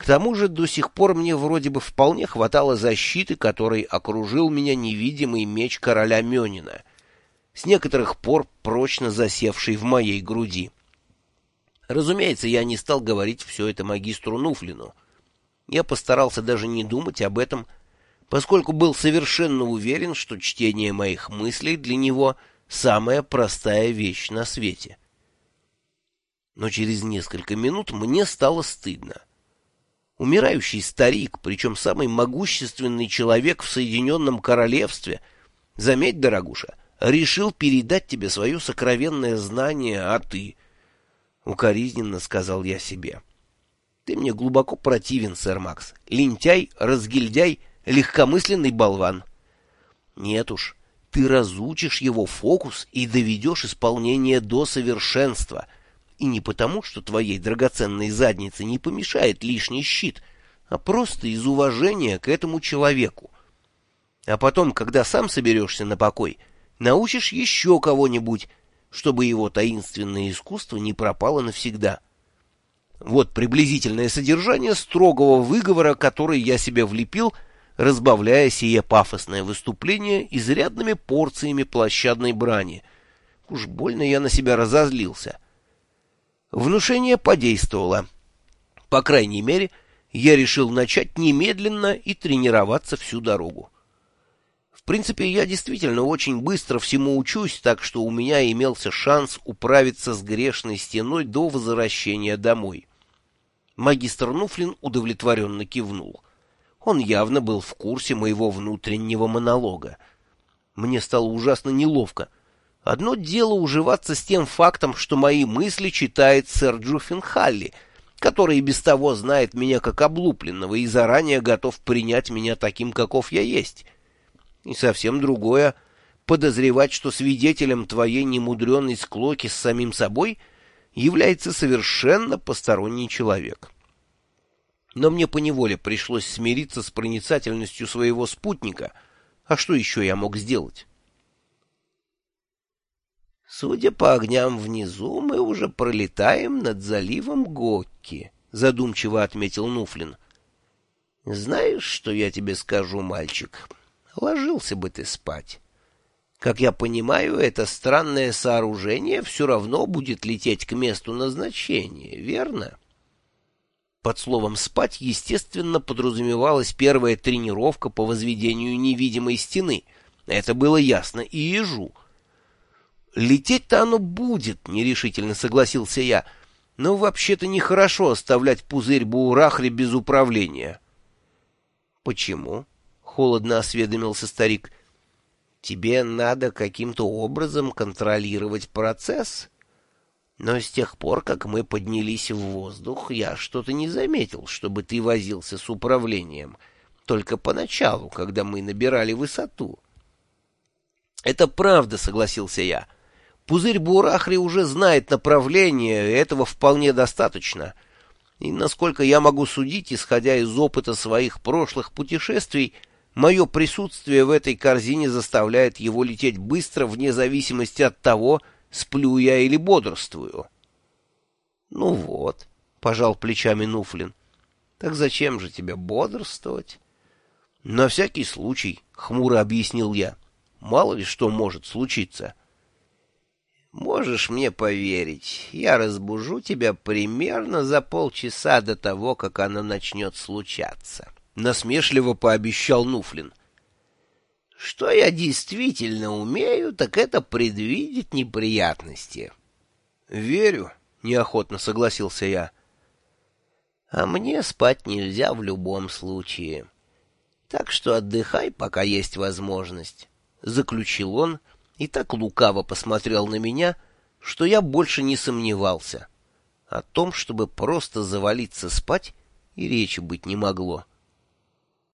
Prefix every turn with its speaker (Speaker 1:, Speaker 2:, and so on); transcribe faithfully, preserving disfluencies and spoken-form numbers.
Speaker 1: К тому же до сих пор мне вроде бы вполне хватало защиты, которой окружил меня невидимый меч короля Мёнина, с некоторых пор прочно засевший в моей груди. Разумеется, я не стал говорить все это магистру Нуфлину. Я постарался даже не думать об этом, поскольку был совершенно уверен, что чтение моих мыслей для него самая простая вещь на свете. Но через несколько минут мне стало стыдно. Умирающий старик, причем самый могущественный человек в Соединенном Королевстве, заметь, дорогуша, решил передать тебе свое сокровенное знание, а ты... Укоризненно сказал я себе. Ты мне глубоко противен, сэр Макс. Лентяй, разгильдяй, легкомысленный болван. Нет уж, ты разучишь его фокус и доведешь исполнение до совершенства. И не потому, что твоей драгоценной заднице не помешает лишний щит, а просто из уважения к этому человеку. А потом, когда сам соберешься на покой, научишь еще кого-нибудь, чтобы его таинственное искусство не пропало навсегда. Вот приблизительное содержание строгого выговора, который я себе влепил, разбавляя сие пафосное выступление изрядными порциями площадной брани. Уж больно я на себя разозлился. Внушение подействовало. По крайней мере, я решил начать немедленно и тренироваться всю дорогу. В принципе, я действительно очень быстро всему учусь, так что у меня имелся шанс управиться с грешной стеной до возвращения домой. Магистр Нуфлин удовлетворенно кивнул. Он явно был в курсе моего внутреннего монолога. Мне стало ужасно неловко. Одно дело уживаться с тем фактом, что мои мысли читает сэр Джуффин Халли, который и без того знает меня как облупленного и заранее готов принять меня таким, каков я есть. И совсем другое — подозревать, что свидетелем твоей немудреной склоки с самим собой является совершенно посторонний человек. Но мне поневоле пришлось смириться с проницательностью своего спутника, а что еще я мог сделать? «Судя по огням внизу, мы уже пролетаем над заливом Гокки», — задумчиво отметил Нуфлин. «Знаешь, что я тебе скажу, мальчик? Ложился бы ты спать. Как я понимаю, это странное сооружение все равно будет лететь к месту назначения, верно?» Под словом «спать», естественно, подразумевалась первая тренировка по возведению невидимой стены. Это было ясно и ежу. «Лететь-то оно будет», — нерешительно согласился я, «но вообще-то нехорошо оставлять пузырь Буурахри без управления». «Почему?» — холодно осведомился старик. «Тебе надо каким-то образом контролировать процесс? Но с тех пор, как мы поднялись в воздух, я что-то не заметил, чтобы ты возился с управлением, только поначалу, когда мы набирали высоту». «Это правда», — согласился я. «Пузырь Буурахри уже знает направление, и этого вполне достаточно. И, насколько я могу судить, исходя из опыта своих прошлых путешествий, мое присутствие в этой корзине заставляет его лететь быстро вне зависимости от того, сплю я или бодрствую». «Ну вот», — пожал плечами Нуфлин, — «так зачем же тебе бодрствовать?» «На всякий случай», — хмуро объяснил я, — «мало ли что может случиться». «Можешь мне поверить, я разбужу тебя примерно за полчаса до того, как оно начнет случаться», — насмешливо пообещал Нуфлин. «Что я действительно умею, так это предвидеть неприятности». «Верю», — неохотно согласился я. «А мне спать нельзя в любом случае. Так что отдыхай, пока есть возможность», — заключил он, — и так лукаво посмотрел на меня, что я больше не сомневался. О том, чтобы просто завалиться спать, и речи быть не могло.